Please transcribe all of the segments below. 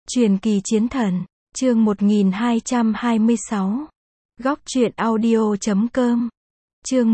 Truyền kỳ chiến thần, chương 1226. Góc truyện audio.com. Chương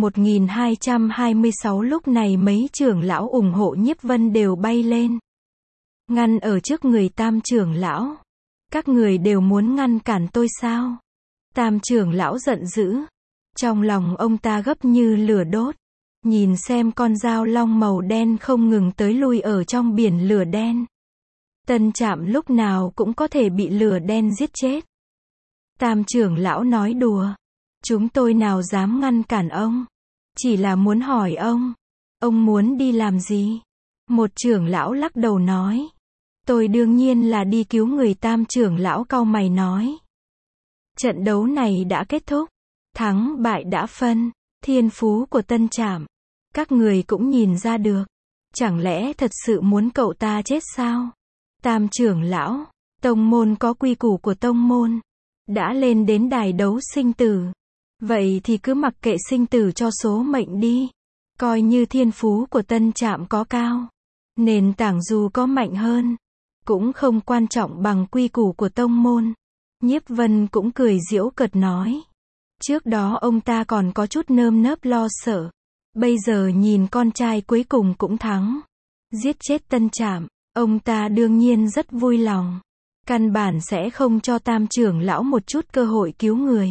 1226. Lúc này mấy trưởng lão ủng hộ Nhiếp Vân đều bay lên, ngăn ở trước người Tam trưởng lão. Các người đều muốn ngăn cản tôi sao? Tam trưởng lão giận dữ. Trong lòng ông ta gấp như lửa đốt. Nhìn xem con dao long màu đen không ngừng tới lui ở trong biển lửa đen. Tân Trạm lúc nào cũng có thể bị lửa đen giết chết. Tam trưởng lão nói đùa. Chúng tôi nào dám ngăn cản ông. Chỉ là muốn hỏi ông muốn đi làm gì? Một trưởng lão lắc đầu nói. Tôi đương nhiên là đi cứu người. Tam trưởng lão cau mày nói. Trận đấu này đã kết thúc. Thắng bại đã phân. Thiên phú của Tân Trạm, các người cũng nhìn ra được. Chẳng lẽ thật sự muốn cậu ta chết sao? Tam trưởng lão, tông môn có quy củ của tông môn. Đã lên đến đài đấu sinh tử. Vậy thì cứ mặc kệ sinh tử cho số mệnh đi. Coi như thiên phú của Tân Trạm có cao, nền tảng dù có mạnh hơn, cũng không quan trọng bằng quy củ của tông môn. Nhiếp Vân cũng cười giễu cợt nói. Trước đó ông ta còn có chút nơm nớp lo sợ. Bây giờ nhìn con trai cuối cùng cũng thắng, giết chết Tân Trạm, ông ta đương nhiên rất vui lòng. Căn bản sẽ không cho Tam trưởng lão một chút cơ hội cứu người.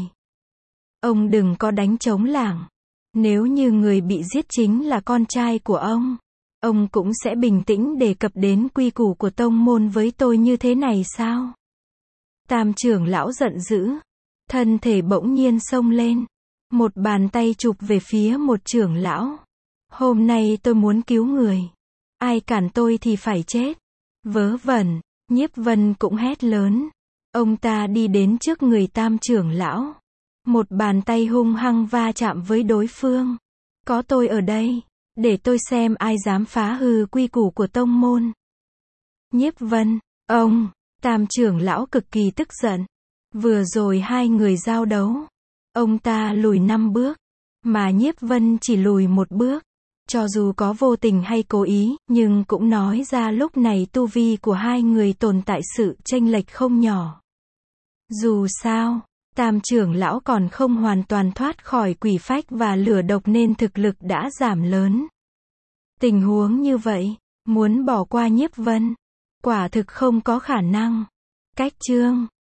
Ông đừng có đánh trống lảng. Nếu như người bị giết chính là con trai của ông cũng sẽ bình tĩnh đề cập đến quy củ của tông môn với tôi như thế này sao? Tam trưởng lão giận dữ. Thân thể bỗng nhiên xông lên. Một bàn tay chụp về phía một trưởng lão. Hôm nay tôi muốn cứu người. Ai cản tôi thì phải chết. Vớ vẩn. Nhiếp Vân cũng hét lớn. Ông ta đi đến trước người Tam trưởng lão. Một bàn tay hung hăng va chạm với đối phương. Có tôi ở đây. Để tôi xem ai dám phá hư quy củ của tông môn. Nhiếp Vân. Tam trưởng lão cực kỳ tức giận. Vừa rồi hai người giao đấu. Ông ta lùi 5 bước. Mà Nhiếp Vân chỉ lùi 1 bước. Cho dù có vô tình hay cố ý, nhưng cũng nói ra lúc này tu vi của hai người tồn tại sự chênh lệch không nhỏ. Dù sao, Tam trưởng lão còn không hoàn toàn thoát khỏi quỷ phách và lửa độc nên thực lực đã giảm lớn. Tình huống như vậy, muốn bỏ qua Nhiếp Vân, quả thực không có khả năng. Cách chương